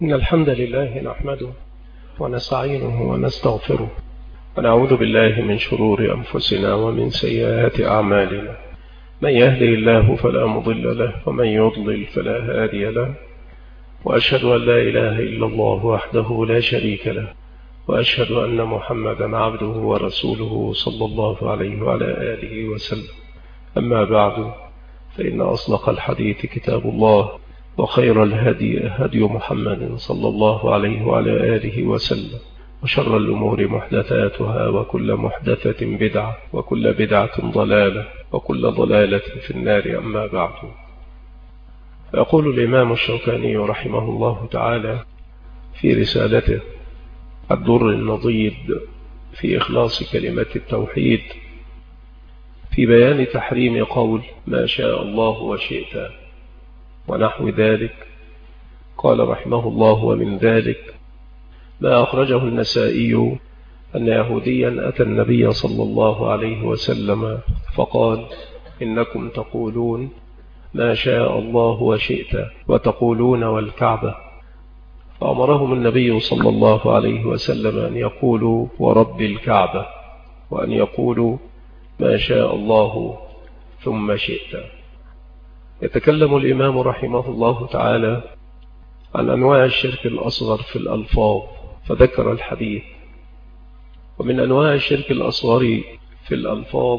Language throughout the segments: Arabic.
إن الحمد لله نحمده ونستعينه ونستغفره ونعوذ بالله من شرور أنفسنا ومن سيئات أعمالنا. من يهدي الله فلا مضل له ومن يضلل فلا هادي له، وأشهد أن لا إله إلا الله وحده لا شريك له، وأشهد أن محمدا عبده ورسوله صلى الله عليه وعلى آله وسلم. أما بعد، فإن أصدق الحديث كتاب الله، وخير الهدي هدي محمد صلى الله عليه وعلى آله وسلم، وشر الأمور محدثاتها، وكل محدثة بدعة، وكل بدعة ضلالة، وكل ضلالة في النار. أما بعد، يقول الإمام الشوكاني رحمه الله تعالى في رسالته الدر النضيد في إخلاص كلمة التوحيد في بيان تحريم قول ما شاء الله وشئت ونحو ذلك، قال رحمه الله: ومن ذلك ما أخرجه النسائي أن يهوديا أتى النبي صلى الله عليه وسلم فقال: إنكم تقولون ما شاء الله وشئت وتقولون والكعبة، فأمرهم النبي صلى الله عليه وسلم أن يقولوا ورب الكعبة، وأن يقولوا ما شاء الله ثم شئت. يتكلم الإمام رحمه الله تعالى عن أنواع الشرك الأصغر في الألفاظ، فذكر الحديث. ومن أنواع الشرك الأصغر في الألفاظ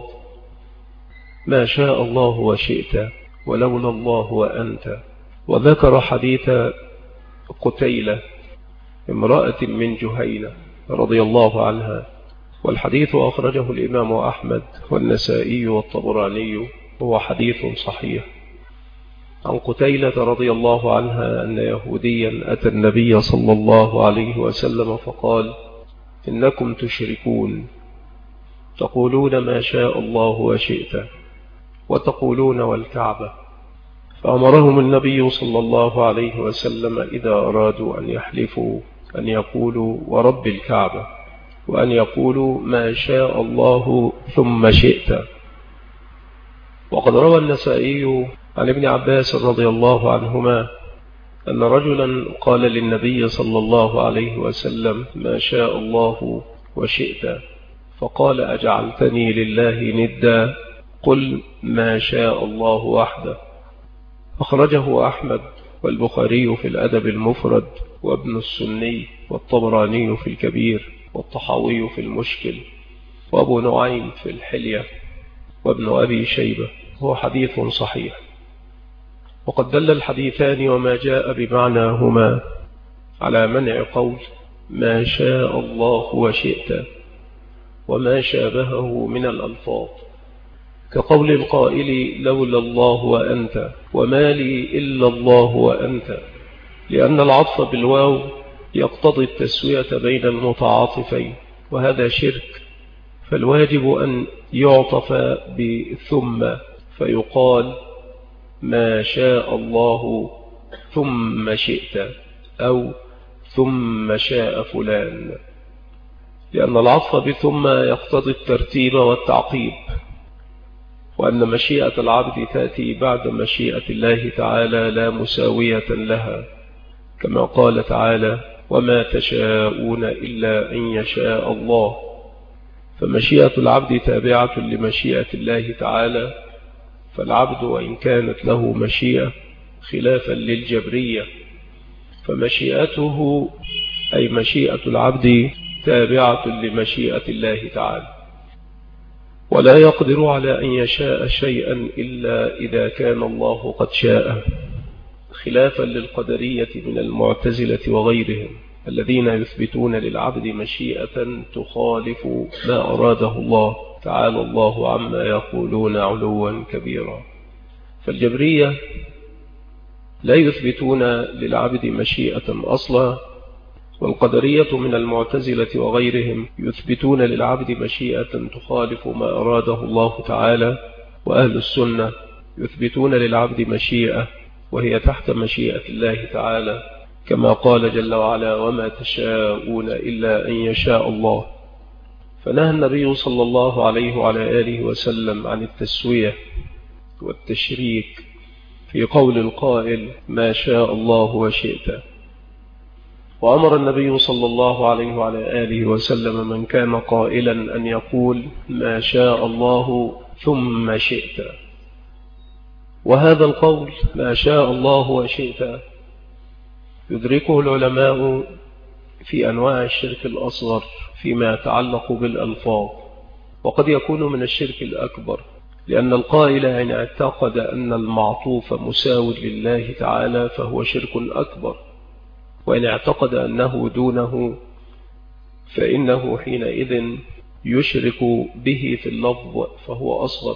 ما شاء الله وشئت ولولا الله وأنت، وذكر حديث قتيلة امرأة من جهينة رضي الله عنها، والحديث أخرجه الإمام أحمد والنسائي والطبراني، وهو حديث صحيح. عن قتيلة رضي الله عنها أن يهوديا أتى النبي صلى الله عليه وسلم فقال: إنكم تشركون، تقولون ما شاء الله وشئت وتقولون والكعبة، فأمرهم النبي صلى الله عليه وسلم إذا أرادوا أن يحلفوا أن يقولوا ورب الكعبة، وأن يقولوا ما شاء الله ثم شئت. وقد روى النسائي عن ابن عباس رضي الله عنهما أن رجلا قال للنبي صلى الله عليه وسلم: ما شاء الله وشئت، فقال: أجعلتني لله ندا؟ قل ما شاء الله وحده. أخرجه أحمد والبخاري في الأدب المفرد، وابن السني والطبراني في الكبير، والطحاوي في المشكل، وأبو نعيم في الحلية، وابن أبي شيبة. هو حديث صحيح. وقد دل الحديثان وما جاء بمعناهما على منع قول ما شاء الله وشئت وما شابهه من الألفاظ، كقول القائل: لولا الله وأنت، وما لي إلا الله وأنت، لأن العطف بالواو يقتضي التسوية بين المتعاطفين، وهذا شرك. فالواجب أن يعطف بثم، فيقال ما شاء الله ثم شئت، أو ثم شاء فلان، لأن العطف بثم يقتضي الترتيب والتعقيب، وأن مشيئة العبد تأتي بعد مشيئة الله تعالى لا مساوية لها، كما قال تعالى: وما تشاءون إلا أن يشاء الله. فمشيئة العبد تابعة لمشيئة الله تعالى، فالعبد وإن كانت له مشيئة خلافا للجبرية، فمشيئته أي مشيئة العبد تابعة لمشيئة الله تعالى، ولا يقدر على أن يشاء شيئا إلا إذا كان الله قد شاء، خلافا للقدرية من المعتزلة وغيرهم الذين يثبتون للعبد مشيئة تخالف ما أراده الله تعالى الله عما يقولون علوا كبيرا. فالجبرية لا يثبتون للعبد مشيئة أصلا، والقدرية من المعتزلة وغيرهم يثبتون للعبد مشيئة تخالف ما أراده الله تعالى، وأهل السنة يثبتون للعبد مشيئة وهي تحت مشيئة الله تعالى، كما قال جل وعلا: وما تشاءون إلا أن يشاء الله. فنهى النبي صلى الله عليه وعلى آله وسلم عن التسوية والتشريك في قول القائل ما شاء الله وشئت. وأمر النبي صلى الله عليه وعلى آله وسلم من كان قائلا أن يقول ما شاء الله ثم شئت. وهذا القول ما شاء الله وشئت يدركه العلماء في أنواع الشرك الأصغر فيما يتعلق بالألفاظ، وقد يكون من الشرك الأكبر، لأن القائل إن اعتقد أن المعطوف مساو لله تعالى فهو شرك أكبر، وإن اعتقد أنه دونه فإنه حينئذ يشرك به في اللفظ فهو أصغر.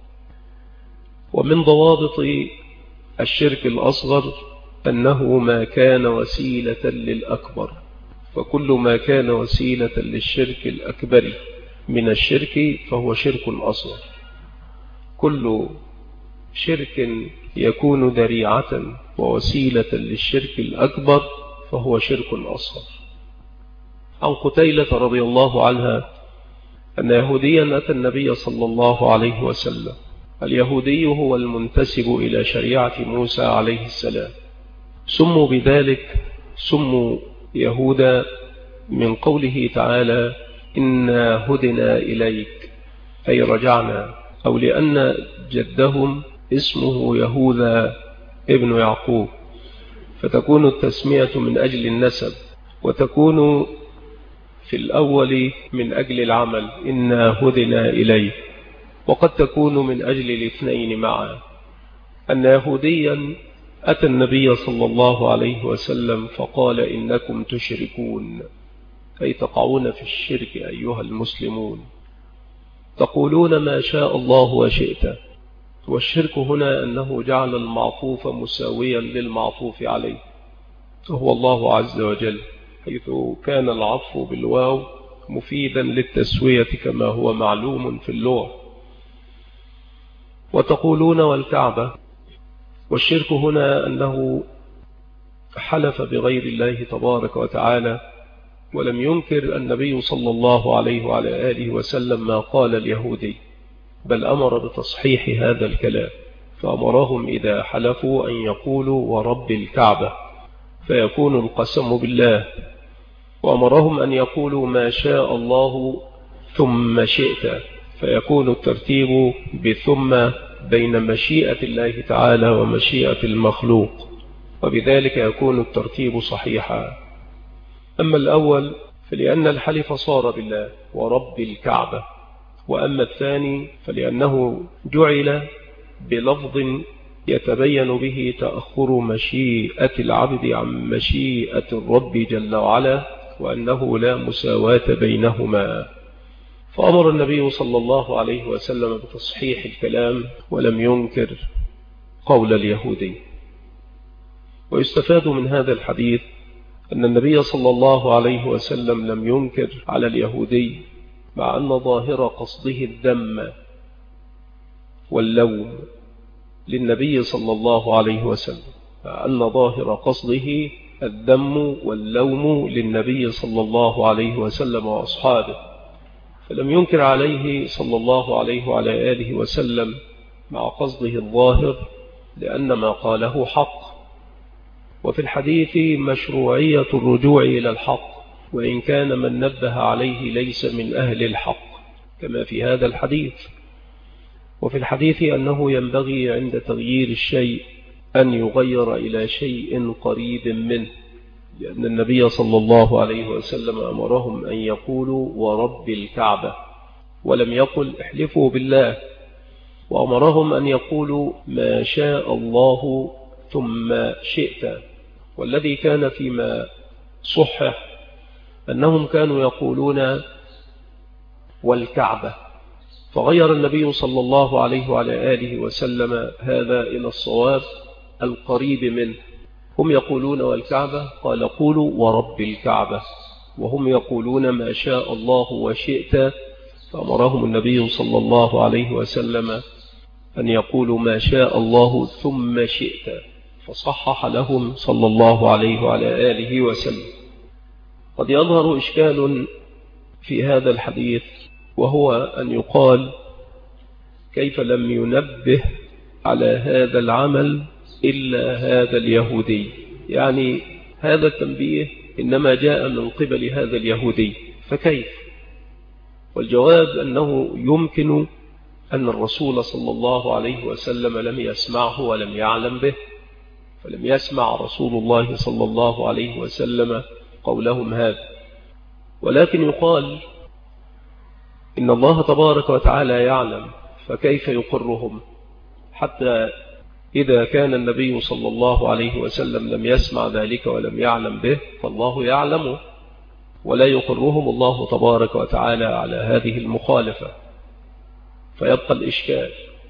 ومن ضوابط الشرك الأصغر أنه ما كان وسيلة للأكبر، فكل ما كان وسيلة للشرك الأكبر من الشرك فهو شرك أصغر. كل شرك يكون ذريعة ووسيلة للشرك الأكبر فهو شرك أصغر. عن قتيلة رضي الله عنها أن يهوديا أتى النبي صلى الله عليه وسلم. اليهودي هو المنتسب إلى شريعة موسى عليه السلام، سموا بذلك، سموا يهودا من قوله تعالى إنا هدنا إليك أي رجعنا، أو لأن جدهم اسمه يهوذا ابن يعقوب، فتكون التسمية من أجل النسب، وتكون في الأول من أجل العمل إنا هدنا إليك، وقد تكون من أجل الاثنين معا. أن يهوديا أتى النبي صلى الله عليه وسلم فقال إنكم تشركون أي تقعون في الشرك أيها المسلمون، تقولون ما شاء الله وشئت. والشرك هنا أنه جعل المعطوف مساويا للمعطوف عليه، وهو الله عز وجل، حيث كان العطف بالواو مفيدا للتسوية كما هو معلوم في اللغة. وتقولون والكعبة. والشرك هنا أنه حلف بغير الله تبارك وتعالى، ولم ينكر النبي صلى الله عليه وعلى آله وسلم ما قال اليهودي، بل أمر بتصحيح هذا الكلام، فأمرهم إذا حلفوا أن يقولوا ورب الكعبة فيكون القسم بالله، وأمرهم أن يقولوا ما شاء الله ثم شئت فيكون الترتيب بثم بين مشيئة الله تعالى ومشيئة المخلوق، وبذلك يكون الترتيب صحيحا. أما الأول فلأن الحلف صار بالله ورب الكعبة، وأما الثاني فلأنه جعل بلفظ يتبين به تأخر مشيئة العبد عن مشيئة الرب جل وعلا، وأنه لا مساواة بينهما. فأمر النبي صلى الله عليه وسلم بتصحيح الكلام ولم ينكر قول اليهودي. ويستفاد من هذا الحديث أن النبي صلى الله عليه وسلم لم ينكر على اليهودي، مع أن ظاهر قصده الذم واللوم للنبي صلى الله عليه وسلم، مع أن ظاهر قصده الذم واللوم للنبي صلى الله عليه وسلم وأصحابه، فلم ينكر عليه صلى الله عليه وعلى آله وسلم مع قصده الظاهر، لأن ما قاله حق. وفي الحديث مشروعية الرجوع إلى الحق، وإن كان من نبه عليه ليس من أهل الحق كما في هذا الحديث. وفي الحديث أنه ينبغي عند تغيير الشيء أن يغير إلى شيء قريب منه، لأن النبي صلى الله عليه وسلم أمرهم أن يقولوا ورب الكعبة، ولم يقل احلفوا بالله، وأمرهم أن يقولوا ما شاء الله ثم شئت. والذي كان فيما صحح أنهم كانوا يقولون والكعبة، فغير النبي صلى الله عليه وعلى آله وسلم هذا إلى الصواب القريب منه. هم يقولون والكعبة، قال قولوا ورب الكعبة، وهم يقولون ما شاء الله وشئت، فأمرهم النبي صلى الله عليه وسلم أن يقولوا ما شاء الله ثم شئت، فصحح لهم صلى الله عليه وعلى آله وسلم. قد يظهر إشكال في هذا الحديث، وهو أن يقال كيف لم ينبه على هذا العمل إلا هذا اليهودي، يعني هذا التنبيه إنما جاء من قبل هذا اليهودي، فكيف؟ والجواب أنه يمكن أن الرسول صلى الله عليه وسلم لم يسمعه ولم يعلم به، فلم يسمع رسول الله صلى الله عليه وسلم قولهم هذا. ولكن يقال إن الله تبارك وتعالى يعلم، فكيف يقرهم؟ حتى إذا كان النبي صلى الله عليه وسلم لم يسمع ذلك ولم يعلم به، فالله يعلم ولا يقرهم الله تبارك وتعالى على هذه المخالفة، فيبقى الإشكال.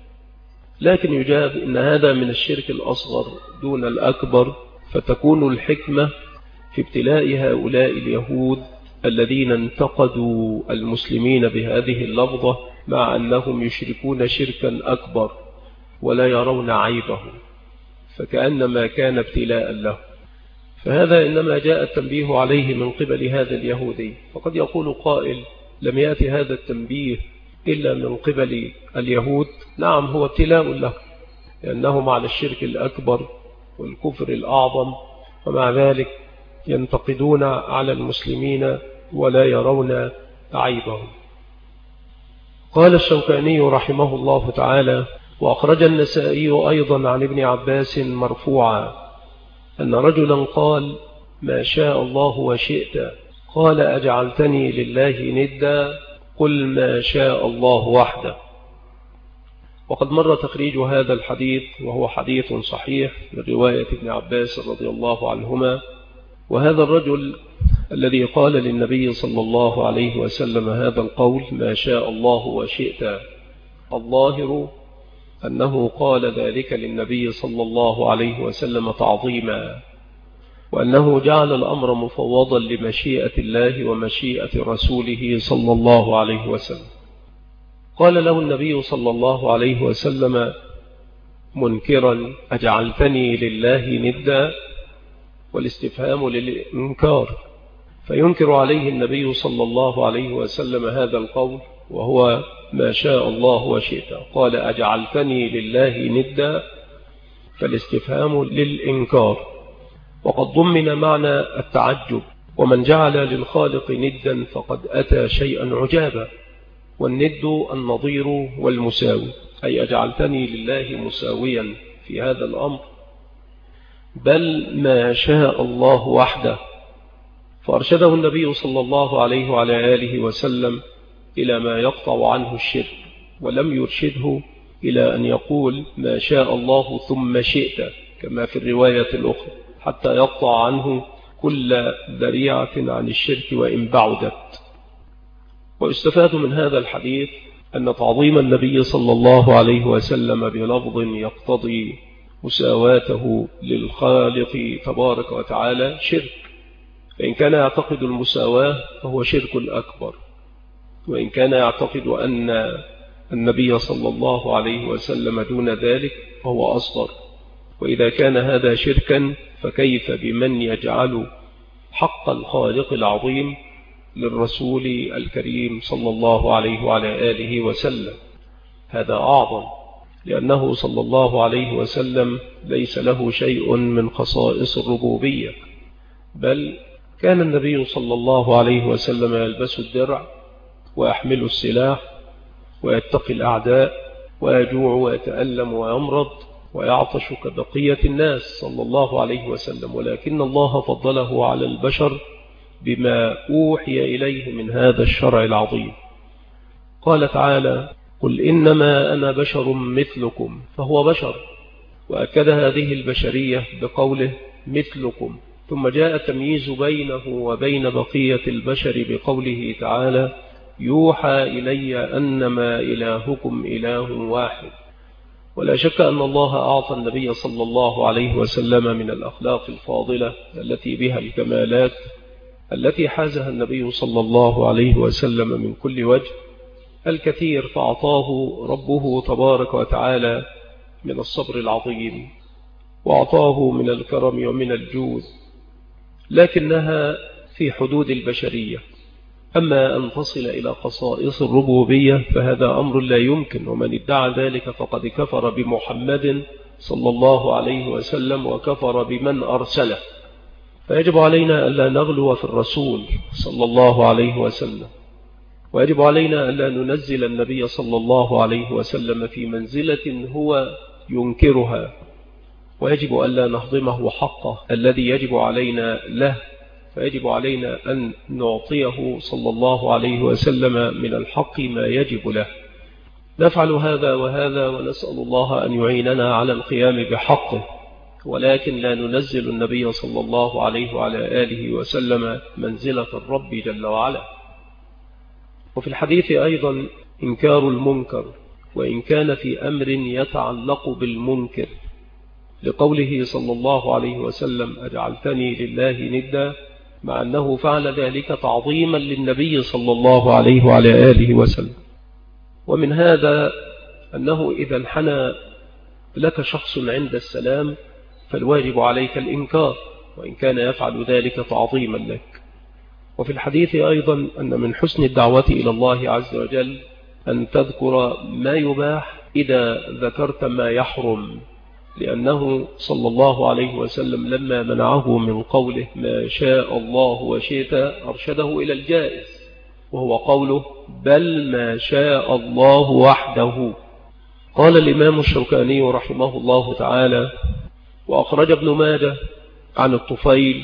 لكن يجاب إن هذا من الشرك الأصغر دون الأكبر، فتكون الحكمة في ابتلاء هؤلاء اليهود الذين انتقدوا المسلمين بهذه اللفظة، مع أنهم يشركون شركا أكبر ولا يرون عيبه، فكأنما كان ابتلاء له. فهذا إنما جاء التنبيه عليه من قبل هذا اليهودي. فقد يقول قائل: لم يأتي هذا التنبيه إلا من قبل اليهود. نعم، هو ابتلاء له، لأنهم على الشرك الأكبر والكفر الأعظم، ومع ذلك ينتقدون على المسلمين ولا يرون عيبهم. قال الشوكاني رحمه الله تعالى: وأخرج النسائي أيضا عن ابن عباس مرفوعا أن رجلا قال: ما شاء الله وشئت، قال: أجعلتني لله ندا، قل ما شاء الله وحده. وقد مر تخريج هذا الحديث، وهو حديث صحيح من رواية ابن عباس رضي الله عنهما. وهذا الرجل الذي قال للنبي صلى الله عليه وسلم هذا القول: ما شاء الله وشئت، الظاهر أنه قال ذلك للنبي صلى الله عليه وسلم تعظيما، وأنه جعل الأمر مفوضا لمشيئة الله ومشيئة رسوله صلى الله عليه وسلم. قال له النبي صلى الله عليه وسلم منكرا: أجعلتني لله ندا، والاستفهام للإنكار، فينكر عليه النبي صلى الله عليه وسلم هذا القول، وهو ما شاء الله وشئت. قال: أجعلتني لله ندا، فالاستفهام للإنكار، وقد ضمن معنى التعجب. ومن جعل للخالق ندا فقد أتى شيئا عجابا. والند النظير والمساوي، أي أجعلتني لله مساويا في هذا الأمر، بل ما شاء الله وحده. فأرشده النبي صلى الله عليه وعلى آله وسلم إلى ما يقطع عنه الشرك، ولم يرشده إلى أن يقول ما شاء الله ثم شئت كما في الرواية الأخرى، حتى يقطع عنه كل ذريعة عن الشرك وإن بعدت. ويستفاد من هذا الحديث أن تعظيم النبي صلى الله عليه وسلم بلفظ يقتضي مساواته للخالق تبارك وتعالى شرك، فإن كان يعتقد المساواة فهو شرك أكبر، وإن كان يعتقد أن النبي صلى الله عليه وسلم دون ذلك فهو أصغر. وإذا كان هذا شركا فكيف بمن يجعل حق الخالق العظيم للرسول الكريم صلى الله عليه وعلى آله وسلم؟ هذا أعظم، لأنه صلى الله عليه وسلم ليس له شيء من خصائص الربوبية، بل كان النبي صلى الله عليه وسلم يلبس الدرع ويحمل السلاح ويتقي الأعداء ويجوع ويتألم ويمرض ويعطش كبقية الناس صلى الله عليه وسلم، ولكن الله فضله على البشر بما أوحي إليه من هذا الشرع العظيم. قال تعالى: قل إنما أنا بشر مثلكم، فهو بشر، وأكد هذه البشرية بقوله مثلكم. ثم جاء التمييز بينه وبين بقية البشر بقوله تعالى: يوحى إلي أنما إلهكم إله واحد. ولا شك أن الله أعطى النبي صلى الله عليه وسلم من الأخلاق الفاضلة التي بها الكمالات التي حازها النبي صلى الله عليه وسلم من كل وجه الكثير، فأعطاه ربه تبارك وتعالى من الصبر العظيم، وأعطاه من الكرم ومن الجود، لكنها في حدود البشرية. أما أن تصل إلى خصائص الربوبية فهذا أمر لا يمكن، ومن ادعى ذلك فقد كفر بمحمد صلى الله عليه وسلم وكفر بمن أرسله. فيجب علينا ألا نغلو في الرسول صلى الله عليه وسلم، ويجب علينا ألا ننزل النبي صلى الله عليه وسلم في منزلة هو ينكرها، ويجب ألا نهضمه حقه الذي يجب علينا له، فيجب علينا أن نعطيه صلى الله عليه وسلم من الحق ما يجب له. نفعل هذا وهذا ونسأل الله أن يعيننا على القيام بحقه، ولكن لا ننزل النبي صلى الله عليه وعلى آله وسلم منزلة الرب جل وعلا. وفي الحديث أيضا إنكار المنكر، وإن كان في أمر يتعلق بالمنكر، لقوله صلى الله عليه وسلم أجعلتني لله ندا، مع أنه فعل ذلك تعظيما للنبي صلى الله عليه وعلى آله وسلم. ومن هذا أنه إذا انحنى لك شخص عند السلام فالواجب عليك الإنكار، وإن كان يفعل ذلك تعظيما لك. وفي الحديث أيضا أن من حسن الدعوة إلى الله عز وجل أن تذكر ما يباح إذا ذكرت ما يحرم، لأنه صلى الله عليه وسلم لما منعه من قوله ما شاء الله وشئت أرشده إلى الجائز، وهو قوله بل ما شاء الله وحده. قال الإمام الشوكاني رحمه الله تعالى: وأخرج ابن ماجه عن الطفيل،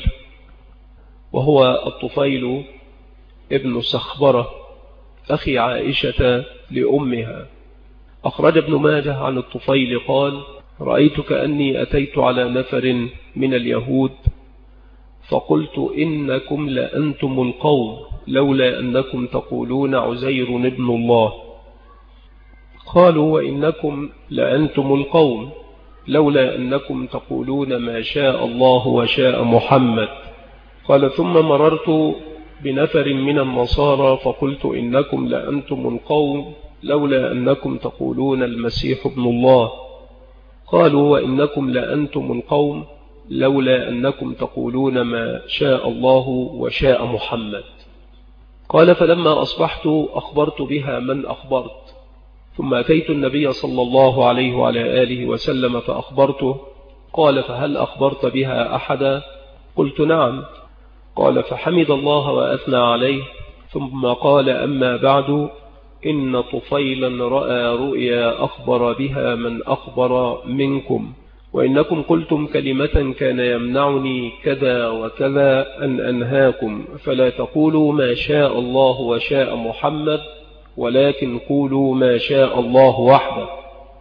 وهو الطفيل ابن سخبرة أخي عائشة لأمها. أخرج ابن ماجه عن الطفيل قال: رأيت كأني أتيت على نفر من اليهود فقلت إنكم لأنتم القوم لولا أنكم تقولون عزير ابن الله. قالوا: وإنكم لأنتم القوم لولا أنكم تقولون ما شاء الله وشاء محمد. قال: ثم مررت بنفر من النصارى فقلت إنكم لأنتم القوم لولا أنكم تقولون المسيح ابن الله. قالوا: وإنكم لأنتم القوم لولا أنكم تقولون ما شاء الله وشاء محمد. قال: فلما أصبحت أخبرت بها من أخبرت، ثم أتيت النبي صلى الله عليه وعلى آله وسلم فأخبرته. قال: فهل أخبرت بها أحدا؟ قلت: نعم. قال: فحمد الله وأثنى عليه، ثم قال: أما بعد، إن طفيلا رأى رؤيا أخبر بها من أخبر منكم، وإنكم قلتم كلمة كان يمنعني كذا وكذا أن أنهاكم، فلا تقولوا ما شاء الله وشاء محمد، ولكن قولوا ما شاء الله وحده.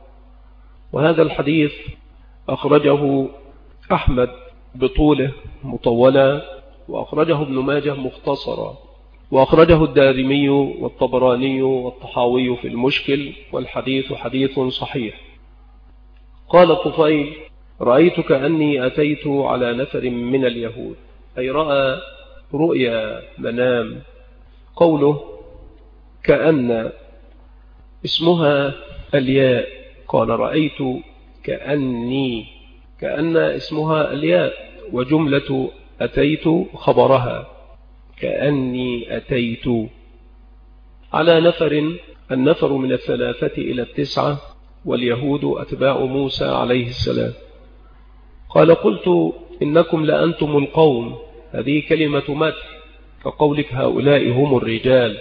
وهذا الحديث أخرجه أحمد بطوله مطولا، وأخرجه ابن ماجه مختصرا، وأخرجه الدارمي والطبراني والطحاوي في المشكل، والحديث حديث صحيح. قال الطفيل: رأيت كأني أتيت على نفر من اليهود، أي رأى رؤيا منام. قوله كأن اسمها الياء، قال: رأيت كأني، كأن اسمها الياء، وجملة أتيت خبرها، كأني أتيت على نفر. النفر من 3 إلى 9، واليهود أتباع موسى عليه السلام. قال: قلت إنكم لأنتم القوم، هذه كلمة مدح، فقولك هؤلاء هم الرجال.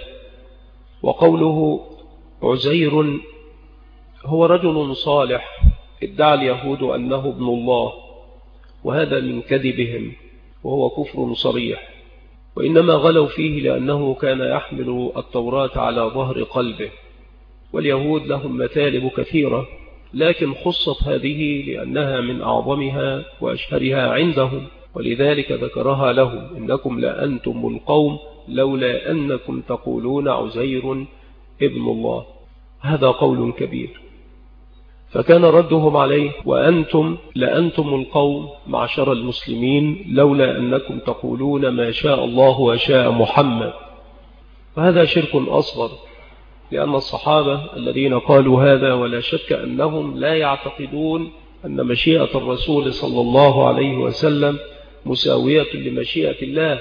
وقوله عزير هو رجل صالح ادعى اليهود أنه ابن الله، وهذا من كذبهم، وهو كفر صريح، وإنما غلوا فيه لأنه كان يحمل التوراة على ظهر قلبه. واليهود لهم مثالب كثيرة، لكن خصت هذه لأنها من أعظمها وأشهرها عندهم، ولذلك ذكرها لهم: إنكم لأنتم القوم لولا أنكم تقولون عزير ابن الله. هذا قول كبير. فكان ردهم عليه: وأنتم لأنتم القوم معشر المسلمين لولا أنكم تقولون ما شاء الله وشاء محمد. وهذا شرك أصغر، لأن الصحابة الذين قالوا هذا ولا شك أنهم لا يعتقدون أن مشيئة الرسول صلى الله عليه وسلم مساوية لمشيئة الله،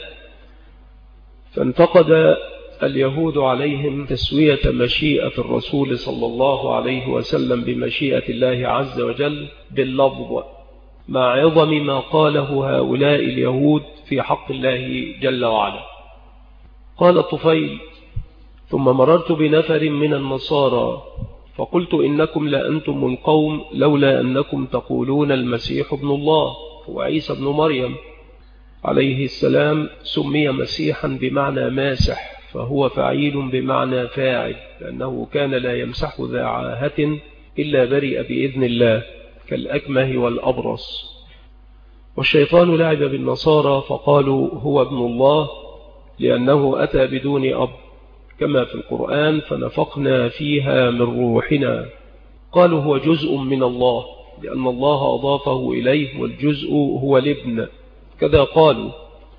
فانتقد اليهود عليهم تسوية مشيئة الرسول صلى الله عليه وسلم بمشيئة الله عز وجل باللفظ، مع عظم ما قاله هؤلاء اليهود في حق الله جل وعلا. قال الطفيل: ثم مررت بنفر من النصارى فقلت: إنكم لأنتم القوم لولا أنكم تقولون المسيح ابن الله وعيسى ابن مريم عليه السلام سمي مسيحا بمعنى ماسح، فهو فعيل بمعنى فاعل، لأنه كان لا يمسح ذا عاهة إلا برئ بإذن الله كالأكمه والأبرص. والشيطان لعب بالنصارى فقالوا هو ابن الله لأنه أتى بدون أب، كما في القرآن: فنفخنا فيها من روحنا. قالوا هو جزء من الله لأن الله أضافه إليه، والجزء هو الابن. كذا قالوا.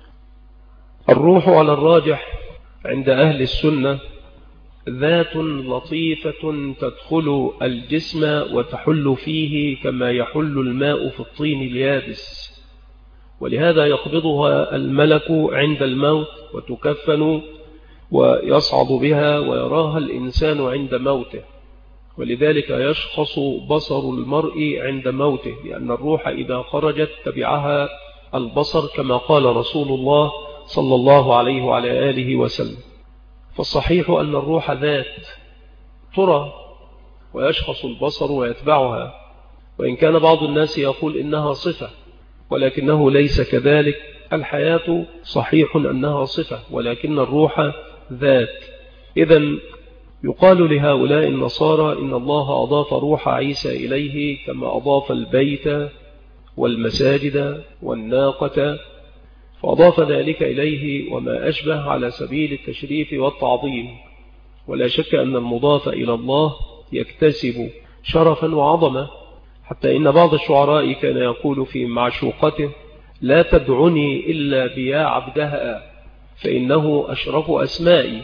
الروح على الراجح عند أهل السنة ذات لطيفة تدخل الجسم وتحل فيه كما يحل الماء في الطين اليابس، ولهذا يقبضها الملك عند الموت وتكفن ويصعد بها ويراها الإنسان عند موته، ولذلك يشخص بصر المرء عند موته، لأن الروح إذا خرجت تبعها البصر كما قال رسول الله صلى الله عليه وعلى آله وسلم. فالصحيح أن الروح ذات ترى ويشخص البصر ويتبعها، وإن كان بعض الناس يقول إنها صفة، ولكنه ليس كذلك. الحياة صحيح أنها صفة، ولكن الروح ذات. إذن يقال لهؤلاء النصارى إن الله أضاف روح عيسى إليه كما أضاف البيت والمساجد والناقة، فأضاف ذلك إليه وما أشبه على سبيل التشريف والتعظيم. ولا شك أن المضاف إلى الله يكتسب شرفا وعظمة، حتى إن بعض الشعراء كان يقول في معشوقته: لا تدعني إلا بيا عبدها فإنه أشرف أسمائي.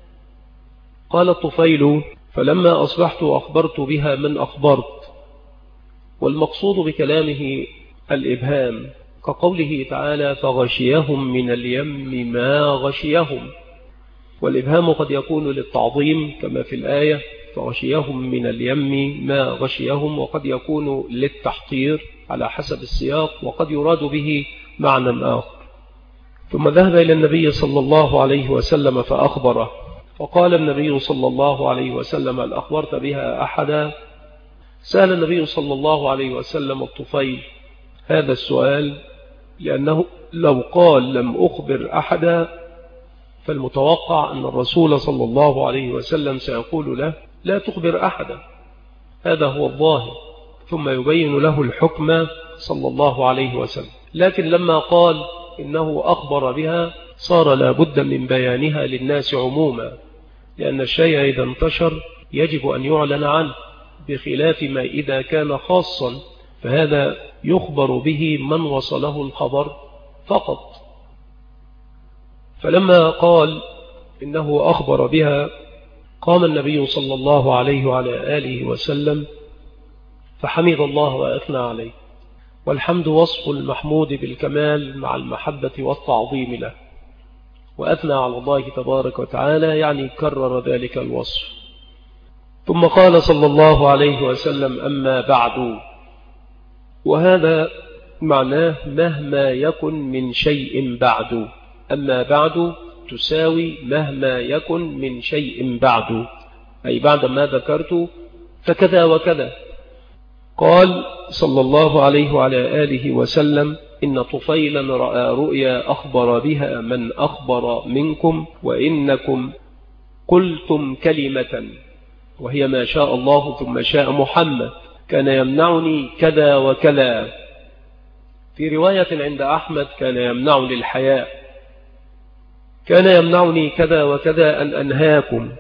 قال الطفيل: فلما أصبحت أخبرت بها من أخبرت. والمقصود بكلامه الإبهام، كقوله تعالى: فغشيهم من اليم ما غشيهم. والإبهام قد يكون للتعظيم كما في الآية: فغشيهم من اليم ما غشيهم، وقد يكون للتحقير على حسب السياق، وقد يراد به معنى آخر. ثم ذهب إلى النبي صلى الله عليه وسلم فأخبره، وقال النبي صلى الله عليه وسلم: هل أخبرت بها أحدا؟ سأل النبي صلى الله عليه وسلم الطفيل هذا السؤال، لأنه لو قال لم أخبر أحدا فالمتوقع أن الرسول صلى الله عليه وسلم سيقول له: لا تخبر أحدا، هذا هو الظاهر، ثم يبين له الحكم صلى الله عليه وسلم. لكن لما قال إنه أخبر بها صار لا بد من بيانها للناس عموما، لأن الشيء إذا انتشر يجب أن يعلن عنه، بخلاف ما إذا كان خاصا فهذا يخبر به من وصله الخبر فقط. فلما قال إنه أخبر بها قام النبي صلى الله عليه وعلى آله وسلم فحمد الله وأثنى عليه، والحمد وصف المحمود بالكمال مع المحبة والتعظيم له، وأثنى على الله تبارك وتعالى يعني كرر ذلك الوصف. ثم قال صلى الله عليه وسلم: أما بعد. وهذا معناه مهما يكن من شيء بعد. أما بعد تساوي مهما يكن من شيء بعد، أي بعد ما ذكرت فكذا وكذا. قال صلى الله عليه وعلى آله وسلم: إن طفيلا رأى رؤيا أخبر بها من أخبر منكم، وإنكم قلتم كلمة وهي ما شاء الله ثم شاء محمد، كان يمنعني كذا وكذا. في رواية عند أحمد: كان يمنعني الحياء، كان يمنعني كذا وكذا أن أنهاكم.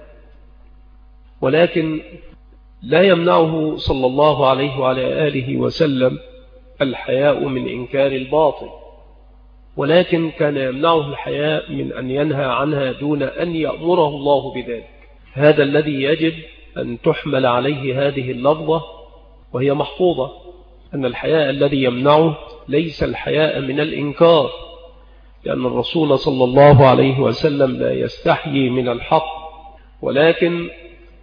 ولكن لا يمنعه صلى الله عليه وعلى آله وسلم الحياء من إنكار الباطل، ولكن كان يمنعه الحياء من أن ينهى عنها دون أن يأمره الله بذلك. هذا الذي يجب أن تحمل عليه هذه اللفظة، وهي محفوظة، أن الحياء الذي يمنعه ليس الحياء من الإنكار، لأن الرسول صلى الله عليه وسلم لا يستحيي من الحق، ولكن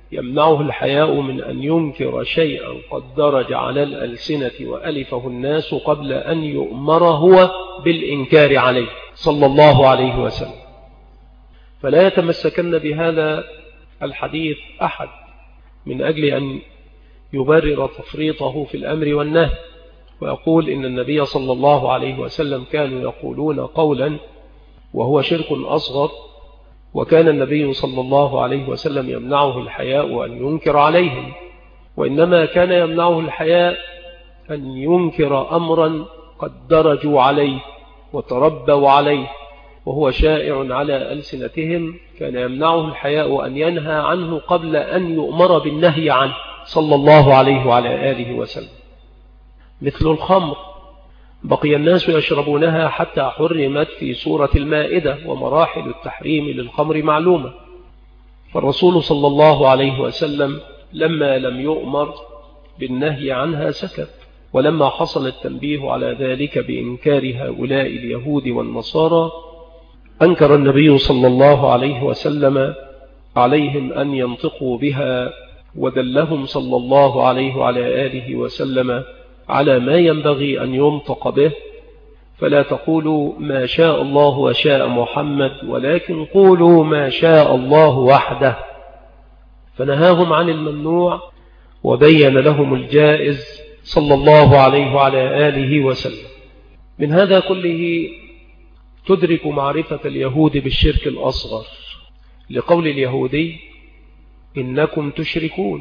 يمنعه الحياء من أن ينكر شيئا قد درج على الألسنة وألفه الناس قبل أن يؤمر هو بالإنكار عليه صلى الله عليه وسلم. فلا يتمسكن بهذا الحديث أحد من أجل أن يبرر تفريطه في الأمر والنهي، ويقول إن النبي صلى الله عليه وسلم كانوا يقولون قولا وهو شرك أصغر، وكان النبي صلى الله عليه وسلم يمنعه الحياء أن ينكر عليهم، وإنما كان يمنعه الحياء أن ينكر أمرا قد درجوا عليه وتربوا عليه وهو شائع على ألسنتهم، كان يمنعه الحياء أن ينهى عنه قبل أن يؤمر بالنهي عنه صلى الله عليه وعلى آله وسلم. مثل الخمر، بقي الناس يشربونها حتى حرمت في سورة المائدة، ومراحل التحريم للخمر معلومة. فالرسول صلى الله عليه وسلم لما لم يؤمر بالنهي عنها سكت، ولما حصل التنبيه على ذلك بإنكار هؤلاء اليهود والنصارى أنكر النبي صلى الله عليه وسلم عليهم أن ينطقوا بها، ودلهم صلى الله عليه وعلى آله وسلم على ما ينبغي أن ينطق به. فلا تقولوا ما شاء الله وشاء محمد، ولكن قولوا ما شاء الله وحده. فنهاهم عن الممنوع وبين لهم الجائز صلى الله عليه وعلى آله وسلم. من هذا كله تدرك معرفة اليهود بالشرك الأصغر، لقول اليهودي إنكم تشركون،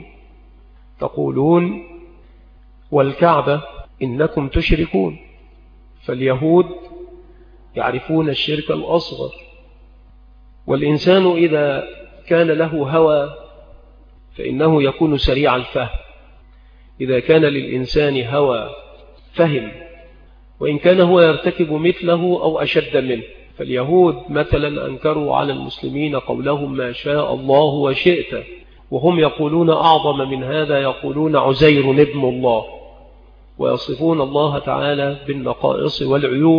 تقولون والكعبة إنكم تشركون. فاليهود يعرفون الشرك الأصغر. والإنسان إذا كان له هوى فإنه يكون سريع الفهم. إذا كان للإنسان هوى فهم، وإن كان هو يرتكب مثله أو أشد منه. فاليهود مثلا أنكروا على المسلمين قولهم ما شاء الله وشئت، وهم يقولون أعظم من هذا، يقولون عزير ابن الله، ويصفون الله تعالى بالنقائص والعيوب.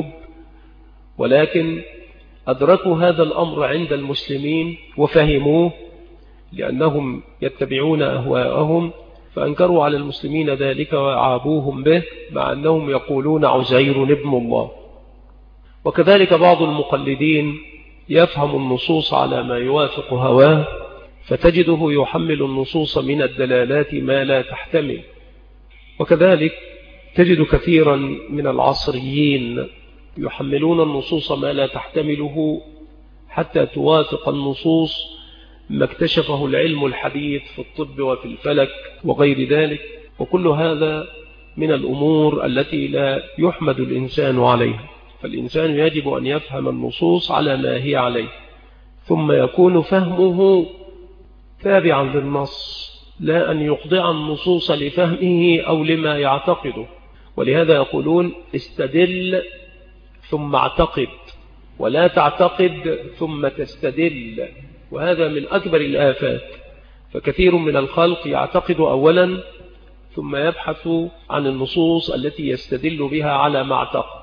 ولكن أدركوا هذا الأمر عند المسلمين وفهموه لأنهم يتبعون أهواءهم، فأنكروا على المسلمين ذلك وعابوهم به، مع أنهم يقولون عزير ابن الله. وكذلك بعض المقلدين يفهم النصوص على ما يوافق هواه، فتجده يحمل النصوص من الدلالات ما لا تحتمل. وكذلك تجد كثيرا من العصريين يحملون النصوص ما لا تحتمله حتى توافق النصوص ما اكتشفه العلم الحديث في الطب وفي الفلك وغير ذلك. وكل هذا من الأمور التي لا يحمد الإنسان عليها. فالإنسان يجب أن يفهم النصوص على ما هي عليه، ثم يكون فهمه تابعا للنص، لا أن يخضع النصوص لفهمه أو لما يعتقده. ولهذا يقولون استدل ثم اعتقد، ولا تعتقد ثم تستدل، وهذا من أكبر الآفات. فكثير من الخلق يعتقد أولا ثم يبحث عن النصوص التي يستدل بها على ما اعتقد.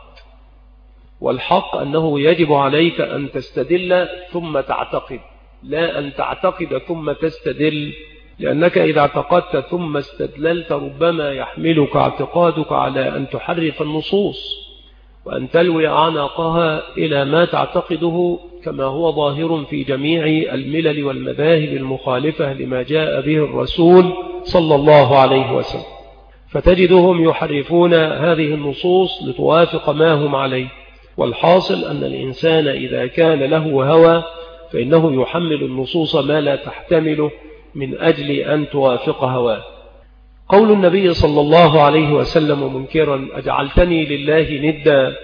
والحق أنه يجب عليك أن تستدل ثم تعتقد، لا أن تعتقد ثم تستدل، لأنك إذا اعتقدت ثم استدللت ربما يحملك اعتقادك على أن تحرف النصوص وأن تلوي أعناقها إلى ما تعتقده، كما هو ظاهر في جميع الملل والمذاهب المخالفة لما جاء به الرسول صلى الله عليه وسلم. فتجدهم يحرفون هذه النصوص لتوافق ما هم عليه. والحاصل أن الإنسان إذا كان له هوى فإنه يحمل النصوص ما لا تحتمله من أجل أن توافق هواه. قول النبي صلى الله عليه وسلم منكرا أجعلتني لله ندا،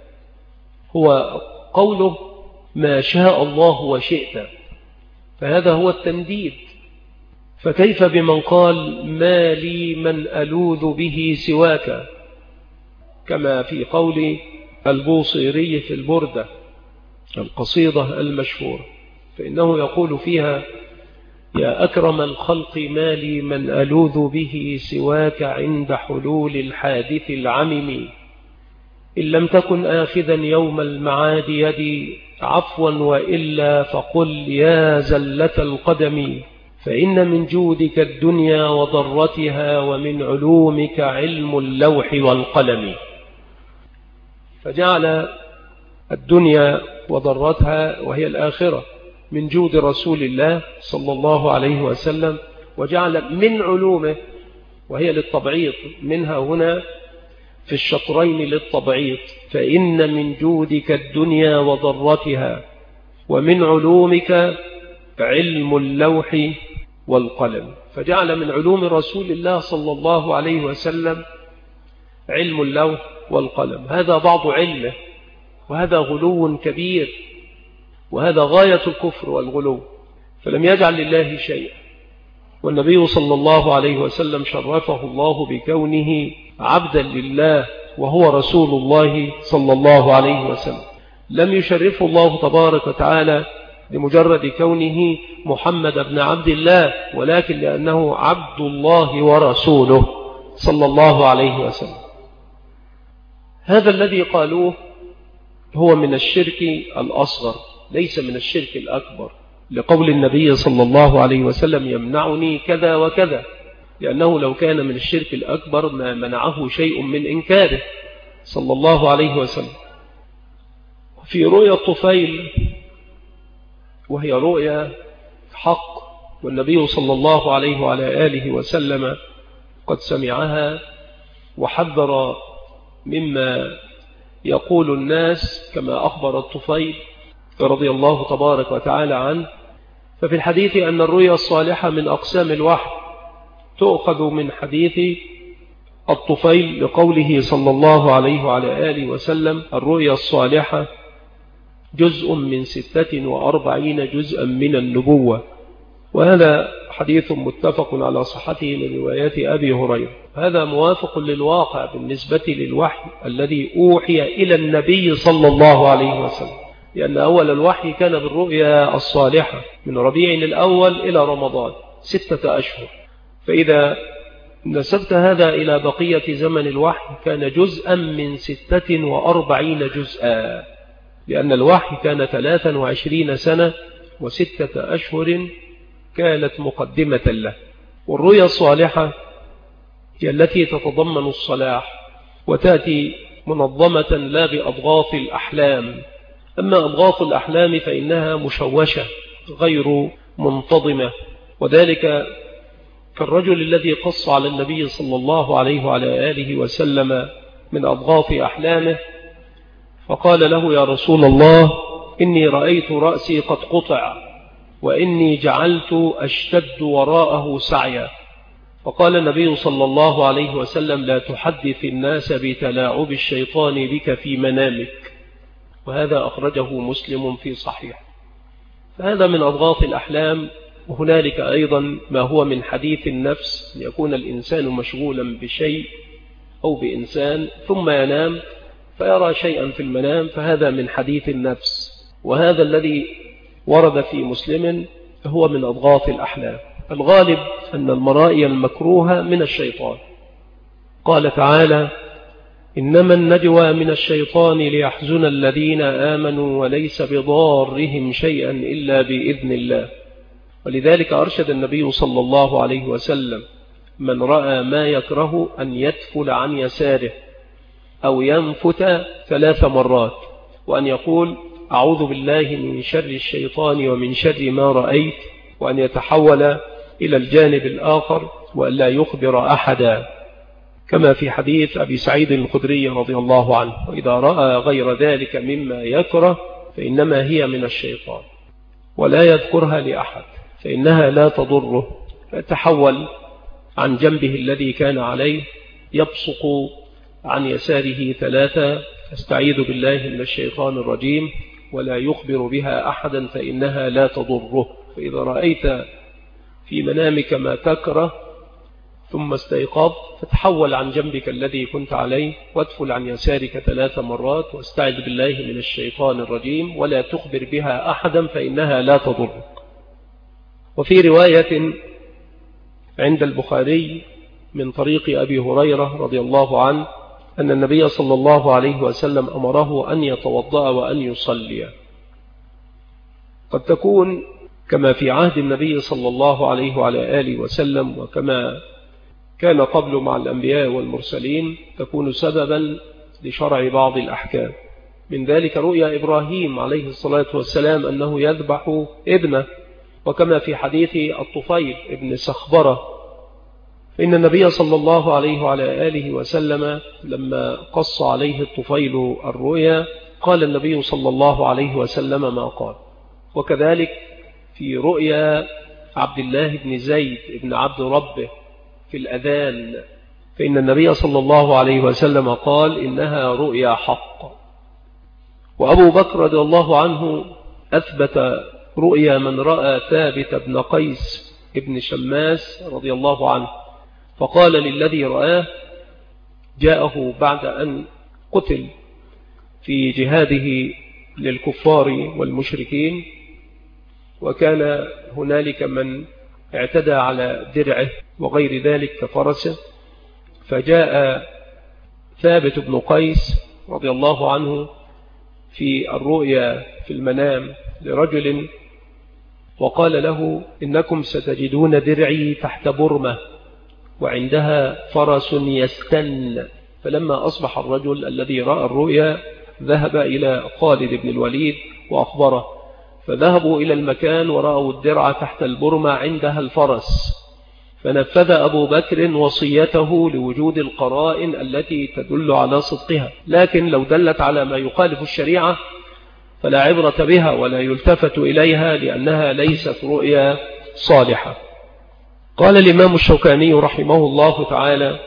هو قوله ما شاء الله وشئت، فهذا هو التنديد. فكيف بمن قال ما لي من ألوذ به سواك، كما في قول البوصيري في البردة القصيدة المشهورة، فإنه يقول فيها يا أكرم الخلق ما لي من ألوذ به سواك عند حلول الحادث العمم، إن لم تكن آخذا يوم المعاد يدي عفوا وإلا فقل يا زلة القدم، فإن من جودك الدنيا وضرتها ومن علومك علم اللوح والقلم. فجعل الدنيا وضرتها وهي الآخرة من جود رسول الله صلى الله عليه وسلم، وجعل من علومه وهي للتبعيض، منها هنا في الشطرين للتبعيض، فإن من جودك الدنيا وضرتها ومن علومك علم اللوح والقلم. فجعل من علوم رسول الله صلى الله عليه وسلم علم اللوح والقلم. هذا بعض علمه، وهذا غلو كبير، وهذا غاية الكفر والغلو، فلم يجعل لله شيئا. والنبي صلى الله عليه وسلم شرفه الله بكونه عبدا لله وهو رسول الله صلى الله عليه وسلم. لم يشرفه الله تبارك وتعالى لمجرد كونه محمد بن عبد الله، ولكن لأنه عبد الله ورسوله صلى الله عليه وسلم. هذا الذي قالوه هو من الشرك الأصغر، ليس من الشرك الأكبر، لقول النبي صلى الله عليه وسلم يمنعني كذا وكذا، لأنه لو كان من الشرك الأكبر ما منعه شيء من إنكاره صلى الله عليه وسلم. في رؤيا الطفيل، وهي رؤيا حق، والنبي صلى الله عليه وعلى آله وسلم قد سمعها وحذر مما يقول الناس كما أخبر الطفيل رضي الله تبارك وتعالى عنه. ففي الحديث أن الرؤيا الصالحة من أقسام الوحي، تؤخذ من حديث الطفيل لقوله صلى الله عليه وعلى آله وسلم الرؤيا الصالحة جزء من 46 جزءا من النبوة. وهذا حديث متفق على صحته من روايات أبي هريرة. هذا موافق للواقع بالنسبة للوحي الذي أوحي إلى النبي صلى الله عليه وسلم، لأن أول الوحي كان بالرؤيا الصالحة من ربيع الأول إلى رمضان 6 أشهر. فإذا نسبت هذا إلى بقية زمن الوحي كان جزءا من 46 جزءا، لأن الوحي كان 23 سنة و6 أشهر كانت مقدمة له. والرؤيا الصالحة هي التي تتضمن الصلاح وتأتي منظمة لا بأضغاث الأحلام. أما أضغاث الأحلام فإنها مشوشة غير منتظمة، وذلك كالرجل الذي قص على النبي صلى الله عليه وعلى آله وسلم من أضغاث أحلامه، فقال له يا رسول الله إني رأيت رأسي قد قطع وإني جعلت أشتد وراءه سعيا. فقال النبي صلى الله عليه وسلم لا تحدث الناس بتلاعب الشيطان بك في منامك. وهذا أخرجه مسلم في صحيح. فهذا من أضغاث الأحلام. وهنالك أيضا ما هو من حديث النفس، يكون الإنسان مشغولا بشيء أو بإنسان ثم ينام فيرى شيئا في المنام، فهذا من حديث النفس. وهذا الذي ورد في مسلم هو من أضغاث الأحلام. الغالب أن المرائي المكروهة من الشيطان. قال تعالى إنما النجوى من الشيطان ليحزن الذين آمنوا وليس بضارهم شيئا إلا بإذن الله. ولذلك أرشد النبي صلى الله عليه وسلم من رأى ما يكره أن يدفل عن يساره أو ينفت 3 مرات، وأن يقول أعوذ بالله من شر الشيطان ومن شر ما رأيت، وأن يتحول إلى الجانب الآخر وأن لا يخبر أحدا، كما في حديث أبي سعيد الخدري رضي الله عنه وإذا رأى غير ذلك مما يكره فإنما هي من الشيطان ولا يذكرها لأحد فإنها لا تضره. يتحول عن جنبه الذي كان عليه، يبصق عن يساره 3 استعيذ بالله من الشيطان الرجيم ولا يخبر بها أحدا فإنها لا تضره. فإذا رأيت في منامك ما تكره ثم استيقظ فتحول عن جنبك الذي كنت عليه وادفل عن يسارك 3 مرات واستعذ بالله من الشيطان الرجيم ولا تخبر بها أحدا فإنها لا تضرك. وفي رواية عند البخاري من طريق أبي هريرة رضي الله عنه أن النبي صلى الله عليه وسلم أمره أن يتوضأ وأن يصلي. قد تكون كما في عهد النبي صلى الله عليه وعلى آله وسلم، وكما كان قبل مع الأنبياء والمرسلين، تكون سببا لشرع بعض الأحكام. من ذلك رؤيا إبراهيم عليه الصلاة والسلام أنه يذبح ابنه، وكما في حديث الطفيل ابن سخبرة، إن النبي صلى الله عليه وعلى آله وسلم لما قص عليه الطفيل الرؤيا قال النبي صلى الله عليه وسلم ما قال. وكذلك في رؤيا عبد الله بن زيد بن عبد ربه في الأذان، فإن النبي صلى الله عليه وسلم قال إنها رؤيا حق. وأبو بكر رضي الله عنه أثبت رؤيا من رأى ثابت بن قيس ابن شماس رضي الله عنه، فقال للذي رآه جاءه بعد أن قتل في جهاده للكفار والمشركين، وكان هنالك من اعتدى على درعه وغير ذلك كفرسه، فجاء ثابت بن قيس رضي الله عنه في الرؤيا في المنام لرجل وقال له إنكم ستجدون درعي تحت برمة وعندها فرس يستن. فلما أصبح الرجل الذي رأى الرؤيا ذهب إلى خالد بن الوليد وأخبره، فذهبوا إلى المكان ورأوا الدرع تحت البرمة عندها الفرس، فنفذ أبو بكر وصيته لوجود القرائن التي تدل على صدقها، لكن لو دلت على ما يخالف الشريعة فلا عبرة بها ولا يلتفت إليها لأنها ليست رؤيا صالحة. قال الإمام الشوكاني رحمه الله تعالى: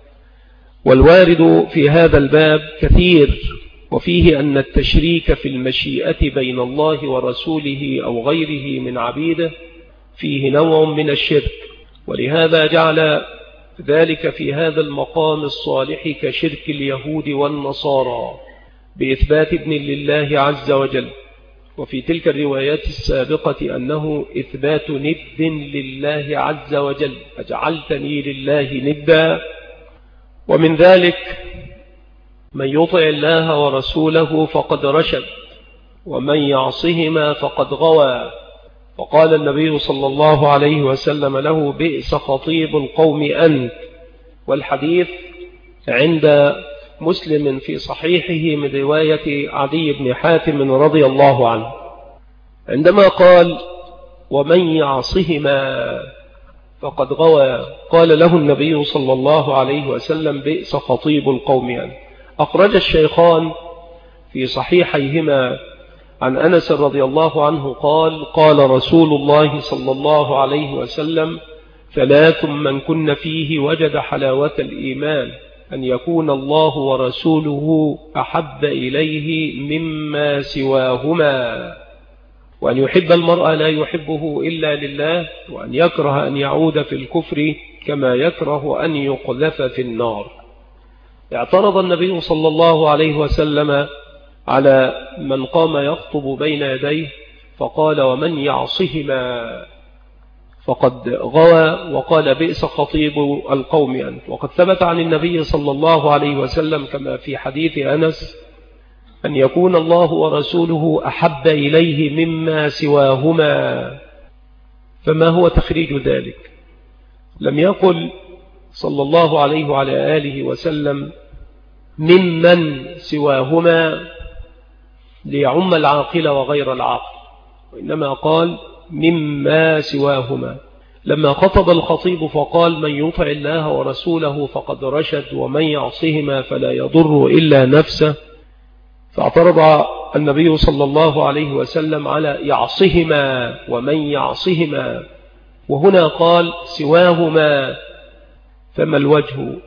والوارد في هذا الباب كثير، وفيه أن التشريك في المشيئة بين الله ورسوله أو غيره من عبيده فيه نوع من الشرك، ولهذا جعل ذلك في هذا المقام الصالح كشرك اليهود والنصارى بإثبات ابن لله عز وجل. وفي تلك الروايات السابقة أنه إثبات ند لله عز وجل، أجعلتني لله ندا. ومن ذلك من يطع الله ورسوله فقد رشد، ومن يعصهما فقد غوى. وقال النبي صلى الله عليه وسلم له: بئس خطيب القوم أنت. والحديث عند مسلم في صحيحه من رواية عدي بن حاتم رضي الله عنه، عندما قال: ومن يعصهما فقد غوى، قال له النبي صلى الله عليه وسلم: بئس خطيب القوم أنت. أخرج الشيخان في صحيحيهما عن أنس رضي الله عنه قال: قال رسول الله صلى الله عليه وسلم: ثلاث من كن فيه وجد حلاوة الإيمان، أن يكون الله ورسوله أحب إليه مما سواهما، وأن يحب المرء لا يحبه إلا لله، وأن يكره أن يعود في الكفر كما يكره أن يقذف في النار. اعترض النبي صلى الله عليه وسلم على من قام يخطب بين يديه فقال: ومن يعصهما فقد غوى، وقال: بئس خطيب القوم أنت. وقد ثبت عن النبي صلى الله عليه وسلم كما في حديث أنس أن يكون الله ورسوله أحب إليه مما سواهما. فما هو تخريج ذلك؟ لم يقل صلى الله عليه وعلى آله وسلم ممن سواهما ليعم العاقل وغير العاقل، وإنما قال مما سواهما. لما خطب الخطيب فقال: من يطع الله ورسوله فقد رشد، ومن يعصهما فلا يضر إلا نفسه، فاعترض النبي صلى الله عليه وسلم على يعصهما ومن يعصهما، وهنا قال سواهما. فما الوجه؟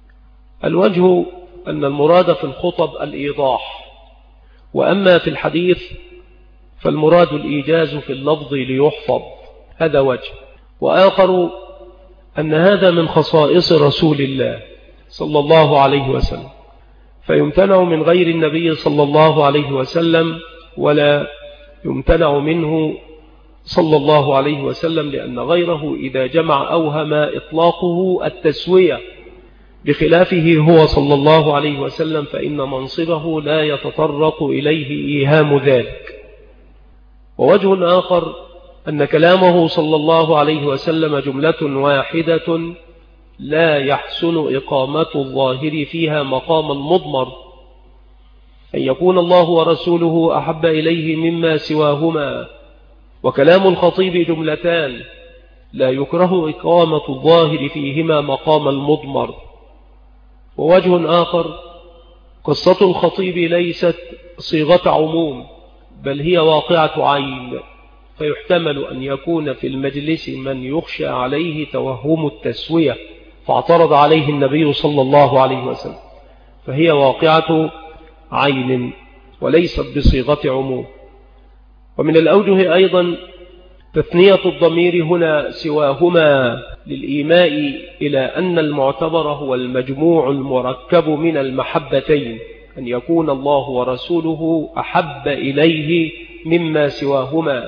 الوجه أن المراد في الخطب الإيضاح، وأما في الحديث فالمراد الإيجاز في اللفظ ليحفظ، هذا وجه. وآخر أن هذا من خصائص رسول الله صلى الله عليه وسلم، فيمتنع من غير النبي صلى الله عليه وسلم ولا يمتنع منه صلى الله عليه وسلم، لأن غيره إذا جمع أوهم إطلاقه التسوية، بخلافه هو صلى الله عليه وسلم فإن منصبه لا يتطرق إليه إيهام ذلك. ووجه آخر أن كلامه صلى الله عليه وسلم جملة واحدة لا يحسن إقامة الظاهر فيها مقام المضمر، أن يكون الله ورسوله أحب إليه مما سواهما. وكلام الخطيب جملتان لا يكره إقامة الظاهر فيهما مقام المضمر. ووجه آخر، قصة الخطيب ليست صيغة عموم، بل هي واقعة عين، فيحتمل أن يكون في المجلس من يخشى عليه توهم التسوية فاعترض عليه النبي صلى الله عليه وسلم، فهي واقعة عين وليست بصيغة عموم. ومن الأوجه أيضا تثنية الضمير هنا سواهما للإيماء إلى أن المعتبر هو المجموع المركب من المحبتين، أن يكون الله ورسوله أحب إليه مما سواهما،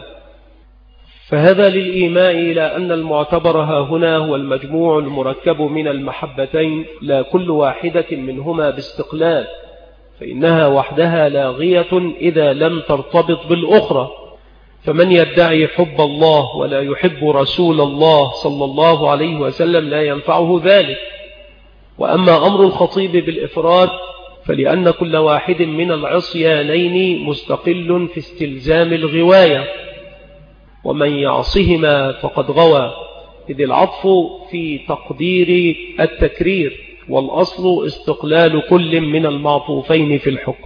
فهذا للإيماء إلى أن المعتبر هنا هو المجموع المركب من المحبتين لا كل واحدة منهما باستقلال، فإنها وحدها لاغية إذا لم ترتبط بالأخرى. فمن يدعي حب الله ولا يحب رسول الله صلى الله عليه وسلم لا ينفعه ذلك. وأما أمر الخطيب بالإفراد فلأن كل واحد من العصيانين مستقل في استلزام الغواية، ومن يعصهما فقد غوى، إذ العطف في تقدير التكرير، والأصل استقلال كل من المعطوفين في الحكم.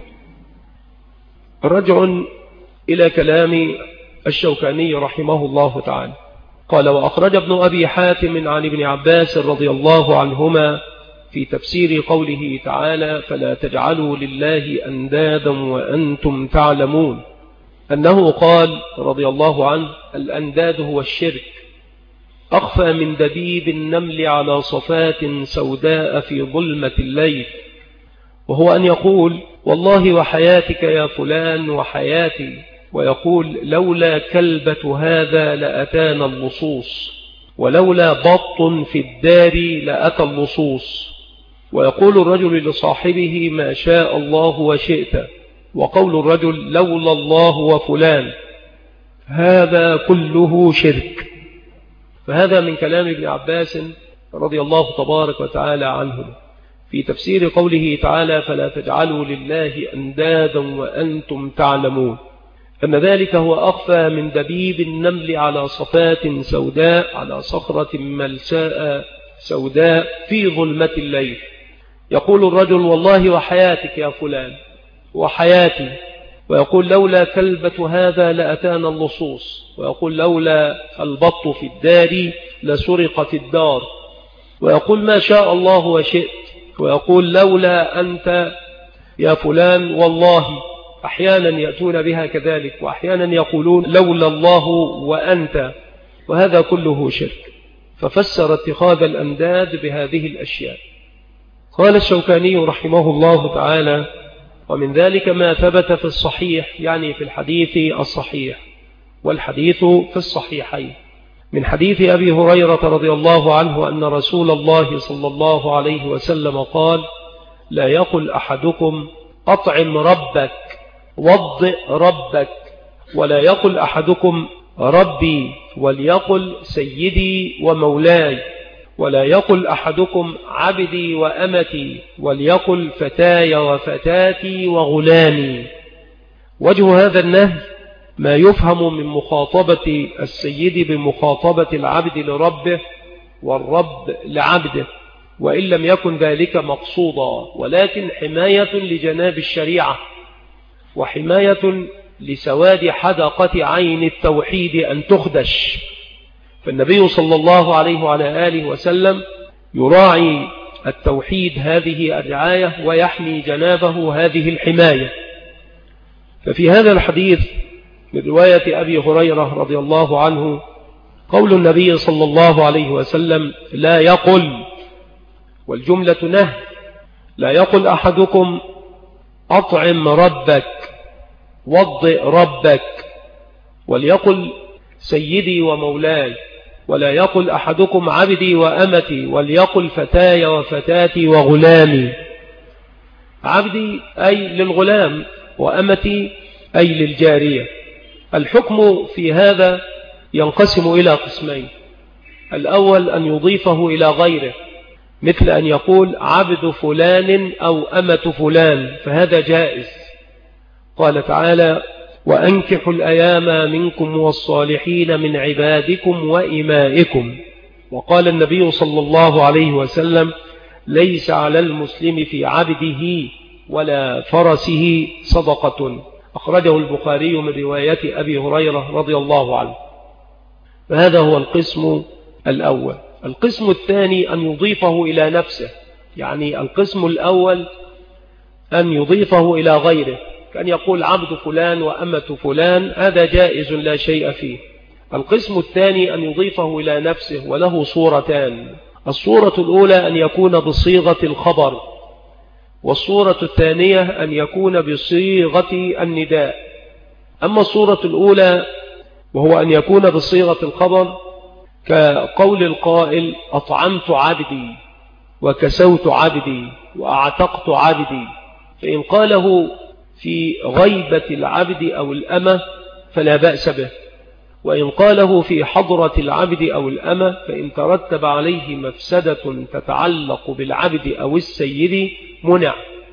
رجع إلى كلام الشوكاني رحمه الله تعالى، قال: وأخرج ابن أبي حاتم عن ابن عباس رضي الله عنهما في تفسير قوله تعالى: فلا تجعلوا لله أندادا وأنتم تعلمون، أنه قال رضي الله عنه: الأنداد هو الشرك، أخفى من دبيب النمل على صفات سوداء في ظلمة الليل، وهو أن يقول: والله وحياتك يا فلان وحياتي، ويقول: لولا كلبة هذا لأتانا اللصوص، ولولا بط في الدار لأتى اللصوص، ويقول الرجل لصاحبه: ما شاء الله وشئت، وقول الرجل: لولا الله وفلان، هذا كله شرك. فهذا من كلام ابن عباس رضي الله تبارك وتعالى عنه في تفسير قوله تعالى: فلا تجعلوا لله أندادا وأنتم تعلمون، أن ذلك هو أخفى من دبيب النمل على صفات سوداء على صخرة ملساء سوداء في ظلمة الليل. يقول الرجل: والله وحياتك يا فلان وحياتي، ويقول: لولا كلبة هذا لأتانا اللصوص، ويقول: لولا البط في الدار لسرقت الدار، ويقول: ما شاء الله وشئت، ويقول: لولا أنت يا فلان والله. أحيانا يأتون بها كذلك، وأحيانا يقولون: لولا الله وأنت، وهذا كله شرك. ففسر اتخاذ الأنداد بهذه الأشياء. قال الشوكاني رحمه الله تعالى: ومن ذلك ما ثبت في الصحيح، يعني في الحديث الصحيح، والحديث في الصحيحين، من حديث أبي هريرة رضي الله عنه أن رسول الله صلى الله عليه وسلم قال: لا يقل أحدكم أطعم ربك وضئ ربك، ولا يقل أحدكم ربي، وليقل سيدي ومولاي، ولا يقل أحدكم عبدي وأمتي، وليقل فتاي وفتاتي وغلامي. وجه هذا النهي ما يفهم من مخاطبة السيد بمخاطبة العبد لربه والرب لعبده، وإن لم يكن ذلك مقصودا، ولكن حماية لجناب الشريعة، وحماية لسواد حدقة عين التوحيد أن تخدش. فالنبي صلى الله عليه وعلى آله وسلم يراعي التوحيد هذه الرعاية، ويحمي جنابه هذه الحماية. ففي هذا الحديث من رواية أبي هريرة رضي الله عنه قول النبي صلى الله عليه وسلم: لا يقل، والجملة نهي، لا يقل أحدكم أطعم ربك وضئ ربك، وليقل سيدي ومولاي، ولا يقل أحدكم عبدي وأمتي، وليقل فتاي وفتاتي وغلامي. عبدي أي للغلام، وأمتي أي للجارية. الحكم في هذا ينقسم إلى قسمين. الأول أن يضيفه إلى غيره، مثل أن يقول عبد فلان أو أمة فلان، فهذا جائز. قال تعالى وأنكحوا الأيام منكم والصالحين من عبادكم وإمائكم. وقال النبي صلى الله عليه وسلم ليس على المسلم في عبده ولا فرسه صدقة. أخرجه البخاري من رواية أبي هريرة رضي الله عنه. فهذا هو القسم الأول. القسم الثاني أن يضيفه إلى نفسه، يعني القسم الأول أن يضيفه إلى غيره، كأن يقول عبد فلان وأمة فلان، هذا جائز لا شيء فيه. القسم الثاني أن يضيفه إلى نفسه، وله صورتان. الصورة الأولى أن يكون بصيغة الخبر، والصورة الثانية أن يكون بصيغة النداء. أما الصورة الأولى وهو أن يكون بصيغة الخبر كقول القائل أطعمت عبدي وكسوت عبدي وأعتقت عبدي، فإن قاله في غيبة العبد أو الأمة فلا بأس به، وإن قاله في حضرة العبد أو الأمة فإن ترتب عليه مفسدة تتعلق بالعبد أو السيد منع،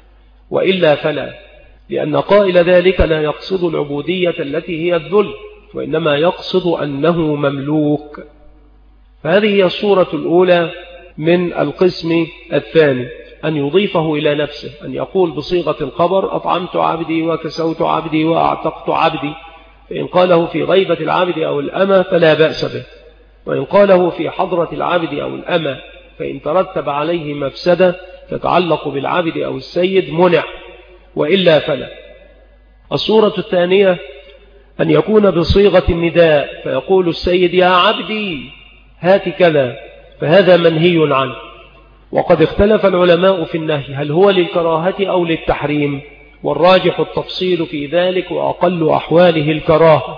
وإلا فلا، لأن قائل ذلك لا يقصد العبودية التي هي الذل، وإنما يقصد أنه مملوك. فهذه هي الصورة الأولى من القسم الثاني، أن يضيفه إلى نفسه، أن يقول بصيغة الخبر أطعمت عبدي وكسوت عبدي وأعتقت عبدي، فإن قاله في غيبة العبد أو الأمة فلا بأس به، وإن قاله في حضرة العبد أو الأمة فإن ترتب عليه مفسدة تتعلق بالعبد أو السيد منع، وإلا فلا. الصورة الثانية أن يكون بصيغة النداء، فيقول السيد يا عبدي هات كذا، فهذا منهي عنه. وقد اختلف العلماء في النهي هل هو للكراهة أو للتحريم، والراجح التفصيل في ذلك، وأقل أحواله الكراهة.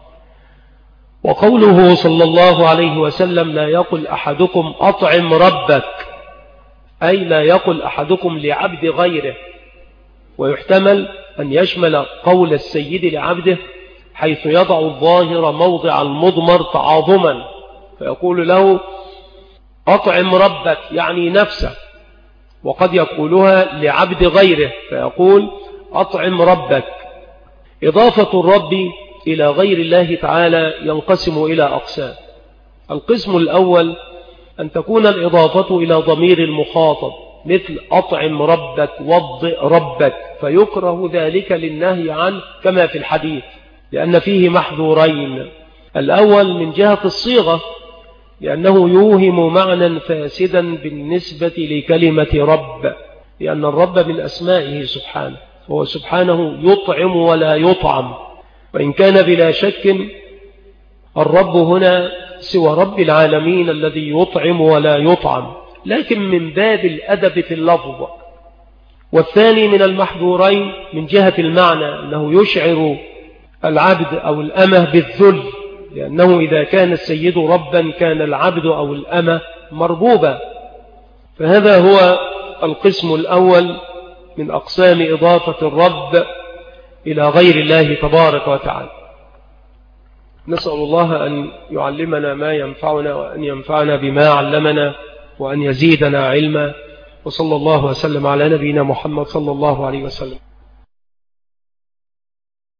وقوله صلى الله عليه وسلم لا يقل أحدكم أطعم ربك، أي لا يقل أحدكم لعبد غيره، ويحتمل أن يشمل قول السيد لعبده حيث يضع الظاهر موضع المضمر تعاظما، فيقول له أطعم ربك يعني نفسه، وقد يقولها لعبد غيره فيقول أطعم ربك. إضافة الرب إلى غير الله تعالى ينقسم إلى أقسام. القسم الأول أن تكون الإضافة إلى ضمير المخاطب، مثل أطعم ربك وضئ ربك، فيكره ذلك للنهي عنه كما في الحديث، لأن فيه محذورين. الأول من جهة الصيغة، لأنه يوهم معنى فاسدا بالنسبة لكلمة رب، لأن الرب من أسمائه سبحانه، هو سبحانه يطعم ولا يطعم، وإن كان بلا شك الرب هنا سوى رب العالمين الذي يطعم ولا يطعم، لكن من باب الأدب في اللفظ. والثاني من المحذورين من جهة المعنى، أنه يشعر العبد أو الأمة بالذل، لأنه إذا كان السيد ربا كان العبد أو الأمة مربوبا. فهذا هو القسم الأول من أقسام إضافة الرب إلى غير الله تبارك وتعالى. نسأل الله أن يعلمنا ما ينفعنا، وأن ينفعنا بما علمنا، وأن يزيدنا علما. وصلى الله وسلم على نبينا محمد صلى الله عليه وسلم.